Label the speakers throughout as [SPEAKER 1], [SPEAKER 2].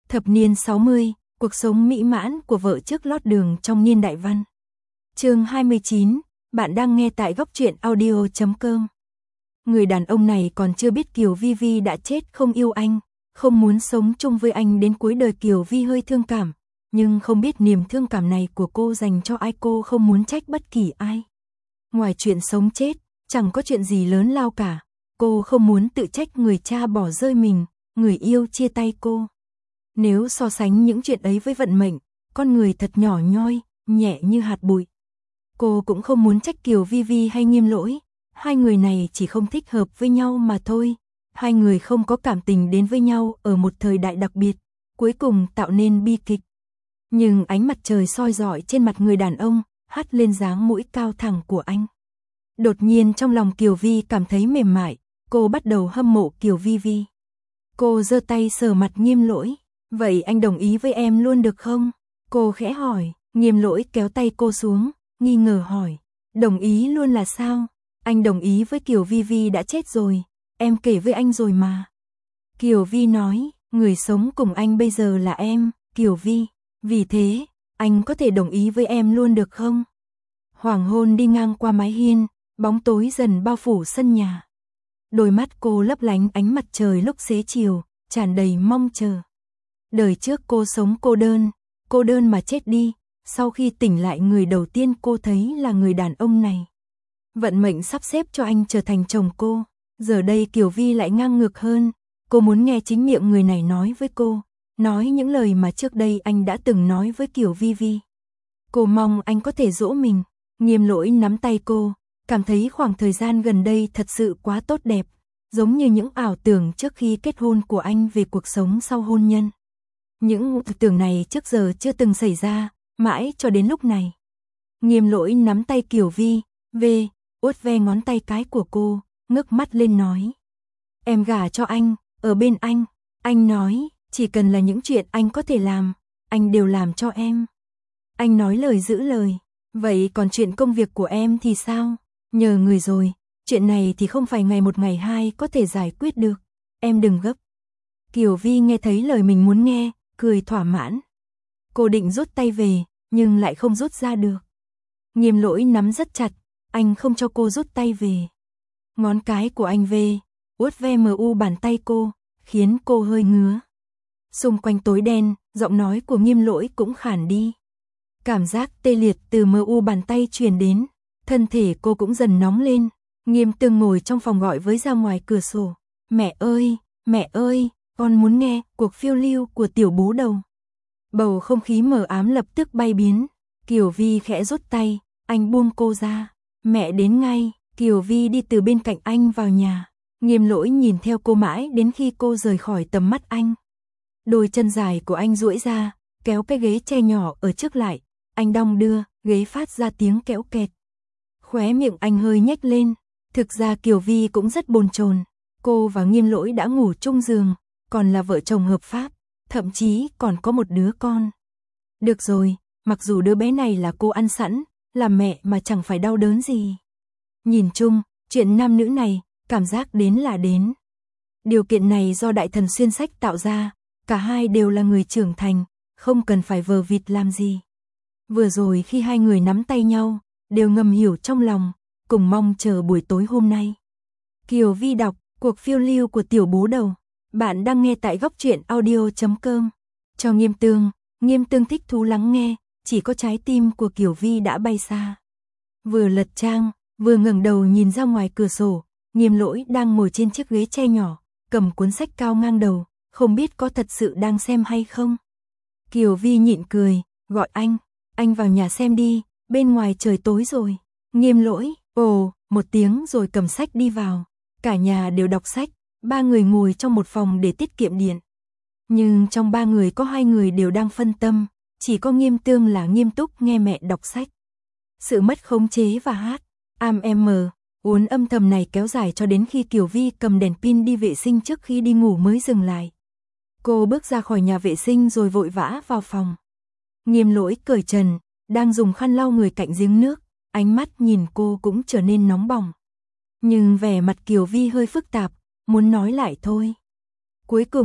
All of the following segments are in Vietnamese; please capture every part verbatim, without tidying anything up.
[SPEAKER 1] Thập niên sáu mươi, cuộc sống mỹ mãn của vợ trước lót đường trong niên đại văn. Chương hai mươi chín, bạn đang nghe tại góc truyện audio chấm com. Người đàn ông này còn chưa biết Kiều Vi Vi đã chết không yêu anh, không muốn sống chung với anh đến cuối đời. Kiều Vi hơi thương cảm, nhưng không biết niềm thương cảm này của cô dành cho ai. Cô không muốn trách bất kỳ ai. Ngoài chuyện sống chết, chẳng có chuyện gì lớn lao cả. Cô không muốn tự trách người cha bỏ rơi mình, người yêu chia tay cô. Nếu so sánh những chuyện ấy với vận mệnh, con người thật nhỏ nhoi, nhẹ như hạt bụi. Cô cũng không muốn trách Kiều Vi Vi hay Nghiêm Lỗi. Hai người này chỉ không thích hợp với nhau mà thôi. Hai người không có cảm tình đến với nhau ở một thời đại đặc biệt, cuối cùng tạo nên bi kịch. Nhưng ánh mặt trời soi rọi trên mặt người đàn ông, hắt lên dáng mũi cao thẳng của anh. Đột nhiên trong lòng Kiều Vi cảm thấy mềm mại, cô bắt đầu hâm mộ Kiều Vi Vi. Cô giơ tay sờ mặt Nghiêm Lỗi. Vậy anh đồng ý với em luôn được không? Cô khẽ hỏi. Nghiêm Lỗi kéo tay cô xuống, nghi ngờ hỏi. Đồng ý luôn là sao? Anh đồng ý với Kiều Vi Vi đã chết rồi, em kể với anh rồi mà. Kiều Vi nói, người sống cùng anh bây giờ là em, Kiều Vi. Vì thế, anh có thể đồng ý với em luôn được không? Hoàng hôn đi ngang qua mái hiên, bóng tối dần bao phủ sân nhà. Đôi mắt cô lấp lánh ánh mặt trời lúc xế chiều, tràn đầy mong chờ. Đời trước cô sống cô đơn, cô đơn mà chết đi. Sau khi tỉnh lại, người đầu tiên cô thấy là người đàn ông này. Vận mệnh sắp xếp cho anh trở thành chồng cô. Giờ đây Kiều Vi lại ngang ngược hơn. Cô muốn nghe chính miệng người này nói với cô, nói những lời mà trước đây anh đã từng nói với Kiều Vi Vi. Cô mong anh có thể dỗ mình. Nghiêm Lỗi nắm tay cô, cảm thấy khoảng thời gian gần đây thật sự quá tốt đẹp, giống như những ảo tưởng trước khi kết hôn của anh về cuộc sống sau hôn nhân. Những tưởng này trước giờ chưa từng xảy ra, mãi cho đến lúc này. Nghiêm Lỗi nắm tay Kiều Vi, về, uốt ve ngón tay cái của cô, ngước mắt lên nói. Em gả cho anh, ở bên anh. Anh nói, chỉ cần là những chuyện anh có thể làm, anh đều làm cho em. Anh nói lời giữ lời. Vậy còn chuyện công việc của em thì sao? Nhờ người rồi, chuyện này thì không phải ngày một ngày hai có thể giải quyết được. Em đừng gấp. Kiều Vi nghe thấy lời mình muốn nghe, cười thỏa mãn. Cô định rút tay về, nhưng lại không rút ra được. Nghiêm Lỗi nắm rất chặt, anh không cho cô rút tay về. Ngón cái của anh về, uốt ve mờ u bàn tay cô, khiến cô hơi ngứa. Xung quanh tối đen, giọng nói của Nghiêm Lỗi cũng khản đi. Cảm giác tê liệt từ mờ u bàn tay truyền đến, thân thể cô cũng dần nóng lên. Nghiêm Tương ngồi trong phòng gọi với ra ngoài cửa sổ. Mẹ ơi, mẹ ơi, con muốn nghe cuộc phiêu lưu của Tiểu Bố Đầu. Bầu không khí mờ ám lập tức bay biến. Kiều Vi khẽ rút tay, anh buông cô ra. Mẹ đến ngay. Kiều Vi đi từ bên cạnh anh vào nhà. Nghiêm Lỗi nhìn theo cô mãi đến khi cô rời khỏi tầm mắt anh. Đôi chân dài của anh duỗi ra, kéo cái ghế tre nhỏ ở trước lại. Anh đong đưa, ghế phát ra tiếng kéo kẹt. Khóe miệng anh hơi nhếch lên. Thực ra Kiều Vi cũng rất bồn chồn. Cô và Nghiêm Lỗi đã ngủ chung giường, còn là vợ chồng hợp pháp, thậm chí còn có một đứa con. Được rồi, mặc dù đứa bé này là cô ăn sẵn, làm mẹ mà chẳng phải đau đớn gì. Nhìn chung, chuyện nam nữ này, cảm giác đến là đến. Điều kiện này do đại thần xuyên sách tạo ra, cả hai đều là người trưởng thành, không cần phải vờ vịt làm gì. Vừa rồi khi hai người nắm tay nhau, đều ngầm hiểu trong lòng, cùng mong chờ buổi tối hôm nay. Kiều Vi đọc, cuộc phiêu lưu của Tiểu Bố Đầu. Bạn đang nghe tại góc truyện audio chấm com. Cho Nghiêm Tương, Nghiêm Tương thích thú lắng nghe, chỉ có trái tim của Kiều Vi đã bay xa. Vừa lật trang, vừa ngẩng đầu nhìn ra ngoài cửa sổ, Nghiêm Lỗi đang ngồi trên chiếc ghế tre nhỏ, cầm cuốn sách cao ngang đầu, không biết có thật sự đang xem hay không. Kiều Vi nhịn cười, gọi anh, anh vào nhà xem đi, bên ngoài trời tối rồi. Nghiêm Lỗi, ồ, một tiếng rồi cầm sách đi vào. Cả nhà đều đọc sách, ba người ngồi trong một phòng để tiết kiệm điện. Nhưng trong ba người có hai người đều đang phân tâm, chỉ có Nghiêm Tương là nghiêm túc nghe mẹ đọc sách. Sự mất khống chế và hát, am em uốn âm thầm này kéo dài cho đến khi Kiều Vi cầm đèn pin đi vệ sinh trước khi đi ngủ mới dừng lại. Cô bước ra khỏi nhà vệ sinh rồi vội vã vào phòng. Nghiêm Lỗi cởi trần, đang dùng khăn lau người cạnh giếng nước, ánh mắt nhìn cô cũng trở nên nóng bỏng. Nhưng vẻ mặt Kiều Vi hơi phức tạp, muốn nói lại thôi. Cuối cùng,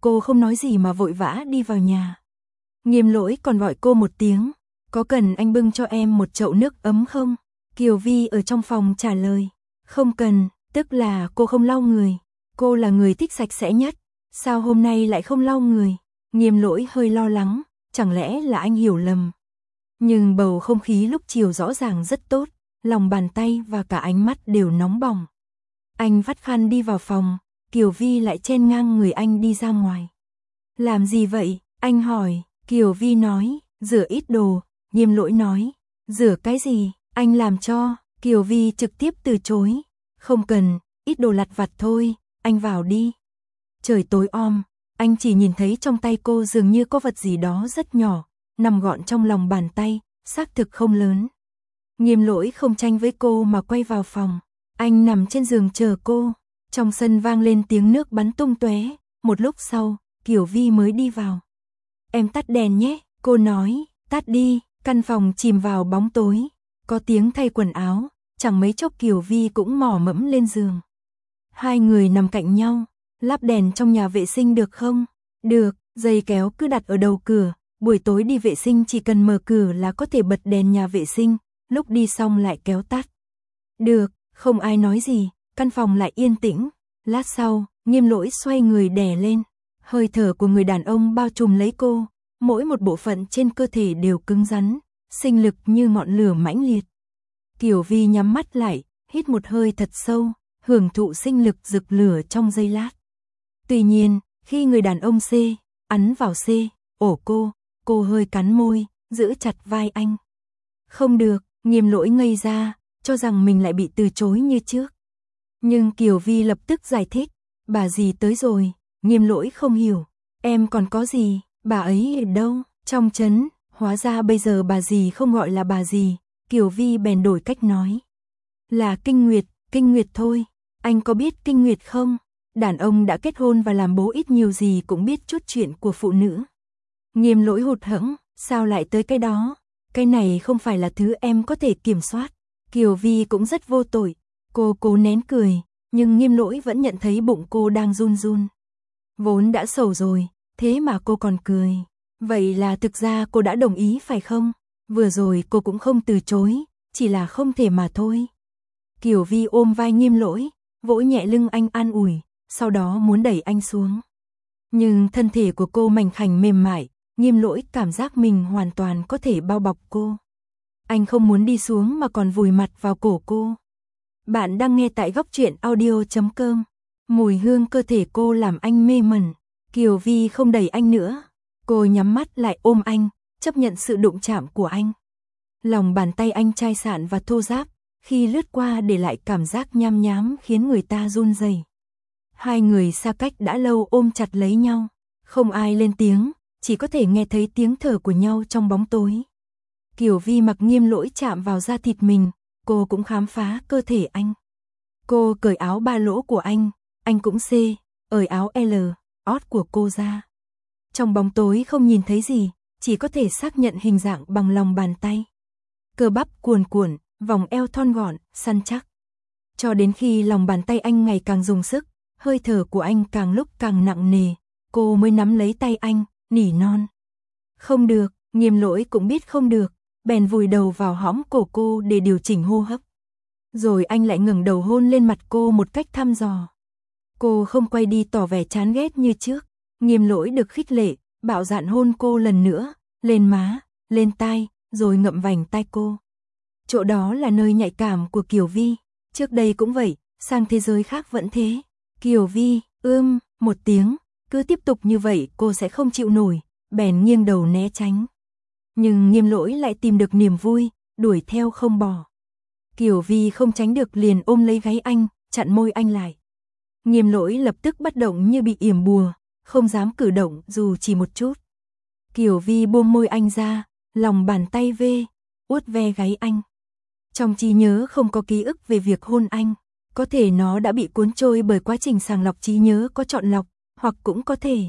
[SPEAKER 1] cô không nói gì mà vội vã đi vào nhà. Nghiêm Lỗi còn gọi cô một tiếng, có cần anh bưng cho em một chậu nước ấm không? Kiều Vi ở trong phòng trả lời, không cần, tức là cô không lau người. Cô là người thích sạch sẽ nhất, sao hôm nay lại không lau người? Nghiêm Lỗi hơi lo lắng, chẳng lẽ là anh hiểu lầm. Nhưng bầu không khí lúc chiều rõ ràng rất tốt, lòng bàn tay và cả ánh mắt đều nóng bỏng. Anh vắt khăn đi vào phòng, Kiều Vi lại chen ngang người anh đi ra ngoài. Làm gì vậy? Anh hỏi. Kiều Vi nói, rửa ít đồ. Nghiêm Lỗi nói, rửa cái gì? Anh làm cho. Kiều Vi trực tiếp từ chối. Không cần, ít đồ lặt vặt thôi, anh vào đi. Trời tối om, anh chỉ nhìn thấy trong tay cô dường như có vật gì đó rất nhỏ, nằm gọn trong lòng bàn tay, xác thực không lớn. Nghiêm Lỗi không tranh với cô mà quay vào phòng. Anh nằm trên giường chờ cô. Trong sân vang lên tiếng nước bắn tung tóe. Một lúc sau, Kiều Vi mới đi vào. Em tắt đèn nhé, cô nói. Tắt đi. Căn phòng chìm vào bóng tối. Có tiếng thay quần áo. Chẳng mấy chốc Kiều Vi cũng mò mẫm lên giường. Hai người nằm cạnh nhau. Lắp đèn trong nhà vệ sinh được không? Được, dây kéo cứ đặt ở đầu cửa. Buổi tối đi vệ sinh chỉ cần mở cửa là có thể bật đèn nhà vệ sinh. Lúc đi xong lại kéo tắt. Được, không ai nói gì, căn phòng lại yên tĩnh. Lát sau, Nghiêm Lỗi xoay người đè lên. Hơi thở của người đàn ông bao trùm lấy cô, mỗi một bộ phận trên cơ thể đều cứng rắn, sinh lực như ngọn lửa mãnh liệt. Kiều Vi nhắm mắt lại, hít một hơi thật sâu, hưởng thụ sinh lực rực lửa trong giây lát. Tuy nhiên, khi người đàn ông C, ấn vào C, ổ cô, cô hơi cắn môi, giữ chặt vai anh. Không được, Nghiêm Lỗi ngây ra, cho rằng mình lại bị từ chối như trước. Nhưng Kiều Vi lập tức giải thích, bà dì tới rồi. Nghiêm Lỗi không hiểu, em còn có gì, bà ấy ở đâu? Trong trấn, hóa ra bây giờ bà dì không gọi là bà dì. Kiều Vi bèn đổi cách nói, là Kinh Nguyệt, Kinh Nguyệt thôi. Anh có biết Kinh Nguyệt không? Đàn ông đã kết hôn và làm bố ít nhiều gì cũng biết chút chuyện của phụ nữ. Nghiêm Lỗi hụt hẫng, sao lại tới cái đó? Cái này không phải là thứ em có thể kiểm soát. Kiều Vi cũng rất vô tội, cô cố nén cười, nhưng Nghiêm Lỗi vẫn nhận thấy bụng cô đang run run. Vốn đã sầu rồi, thế mà cô còn cười. Vậy là thực ra cô đã đồng ý phải không? Vừa rồi cô cũng không từ chối, chỉ là không thể mà thôi. Kiều Vi ôm vai Nghiêm Lỗi, vỗ nhẹ lưng anh an ủi, sau đó muốn đẩy anh xuống. Nhưng thân thể của cô mảnh khảnh mềm mại, Nghiêm Lỗi cảm giác mình hoàn toàn có thể bao bọc cô. Anh không muốn đi xuống mà còn vùi mặt vào cổ cô. Bạn đang nghe tại góc truyện audio chấm com. Mùi hương cơ thể cô làm anh mê mẩn. Kiều Vi không đẩy anh nữa. Cô nhắm mắt lại ôm anh, chấp nhận sự đụng chạm của anh. Lòng bàn tay anh chai sạn và thô ráp, khi lướt qua để lại cảm giác nham nhám khiến người ta run rẩy. Hai người xa cách đã lâu ôm chặt lấy nhau. Không ai lên tiếng, chỉ có thể nghe thấy tiếng thở của nhau trong bóng tối. Kiều Vi mặc Nghiêm Lỗi chạm vào da thịt mình, cô cũng khám phá cơ thể anh. Cô cởi áo ba lỗ của anh, anh cũng C, ởi áo L, ót của cô ra. Trong bóng tối không nhìn thấy gì, chỉ có thể xác nhận hình dạng bằng lòng bàn tay. Cơ bắp cuồn cuộn, vòng eo thon gọn, săn chắc. Cho đến khi lòng bàn tay anh ngày càng dùng sức, hơi thở của anh càng lúc càng nặng nề, cô mới nắm lấy tay anh, nỉ non. Không được, Nghiêm Lỗi cũng biết không được, bèn vùi đầu vào hõm cổ cô để điều chỉnh hô hấp. Rồi anh lại ngẩng đầu hôn lên mặt cô một cách thăm dò. Cô không quay đi tỏ vẻ chán ghét như trước. Nghiêm Lỗi được khích lệ, bạo dạn hôn cô lần nữa, lên má, lên tai, rồi ngậm vành tai cô. Chỗ đó là nơi nhạy cảm của Kiều Vi, trước đây cũng vậy, sang thế giới khác vẫn thế. Kiều Vi, ưm, một tiếng, cứ tiếp tục như vậy cô sẽ không chịu nổi, bèn nghiêng đầu né tránh. Nhưng Nghiêm Lỗi lại tìm được niềm vui, đuổi theo không bỏ. Kiều Vi không tránh được liền ôm lấy gáy anh, chặn môi anh lại. Nghiêm Lỗi lập tức bất động như bị yểm bùa, không dám cử động dù chỉ một chút. Kiều Vi buông môi anh ra, lòng bàn tay vê, uốt ve gáy anh. Trong trí nhớ không có ký ức về việc hôn anh, có thể nó đã bị cuốn trôi bởi quá trình sàng lọc trí nhớ có chọn lọc, hoặc cũng có thể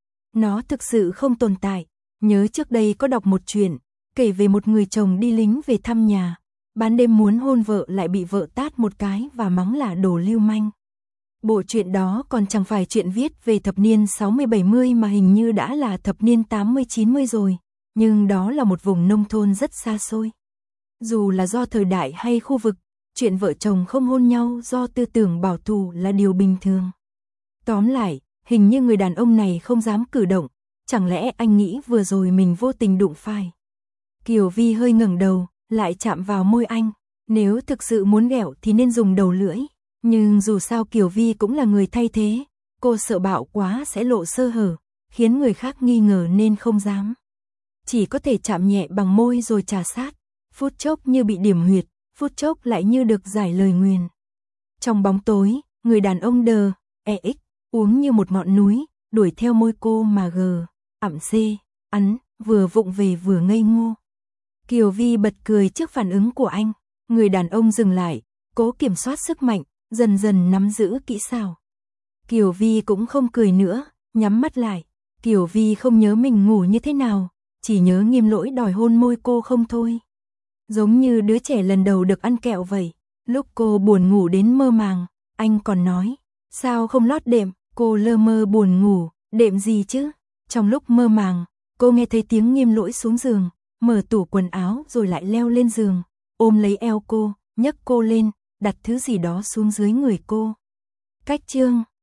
[SPEAKER 1] nó thực sự không tồn tại. Nhớ trước đây có đọc một chuyện, kể về một người chồng đi lính về thăm nhà, ban đêm muốn hôn vợ lại bị vợ tát một cái và mắng là đồ lưu manh. Bộ truyện đó còn chẳng phải chuyện viết về thập niên sáu mươi bảy mươi mà hình như đã là thập niên tám mươi chín mươi rồi, nhưng đó là một vùng nông thôn rất xa xôi. Dù là do thời đại hay khu vực, chuyện vợ chồng không hôn nhau do tư tưởng bảo thủ là điều bình thường. Tóm lại, hình như người đàn ông này không dám cử động, chẳng lẽ anh nghĩ vừa rồi mình vô tình đụng phải. Kiều Vi hơi ngẩng đầu, lại chạm vào môi anh, nếu thực sự muốn ghẹo thì nên dùng đầu lưỡi, nhưng dù sao Kiều Vi cũng là người thay thế, cô sợ bạo quá sẽ lộ sơ hở, khiến người khác nghi ngờ nên không dám. Chỉ có thể chạm nhẹ bằng môi rồi trà sát, phút chốc như bị điểm huyệt, phút chốc lại như được giải lời nguyền. Trong bóng tối, người đàn ông đờ, e ích, uống như một ngọn núi, đuổi theo môi cô mà gờ, ẵm xê, ắn, vừa vụng về vừa ngây ngô. Kiều Vi bật cười trước phản ứng của anh, người đàn ông dừng lại, cố kiểm soát sức mạnh, dần dần nắm giữ kỹ xảo. Kiều Vi cũng không cười nữa, nhắm mắt lại. Kiều Vi không nhớ mình ngủ như thế nào, chỉ nhớ Nghiêm Lỗi đòi hôn môi cô không thôi. Giống như đứa trẻ lần đầu được ăn kẹo vậy. Lúc cô buồn ngủ đến mơ màng, anh còn nói, sao không lót đệm, cô lơ mơ buồn ngủ, đệm gì chứ? Trong lúc mơ màng, cô nghe thấy tiếng Nghiêm Lỗi xuống giường, mở tủ quần áo rồi lại leo lên giường, ôm lấy eo cô, nhấc cô lên, đặt thứ gì đó xuống dưới người cô. Cách chương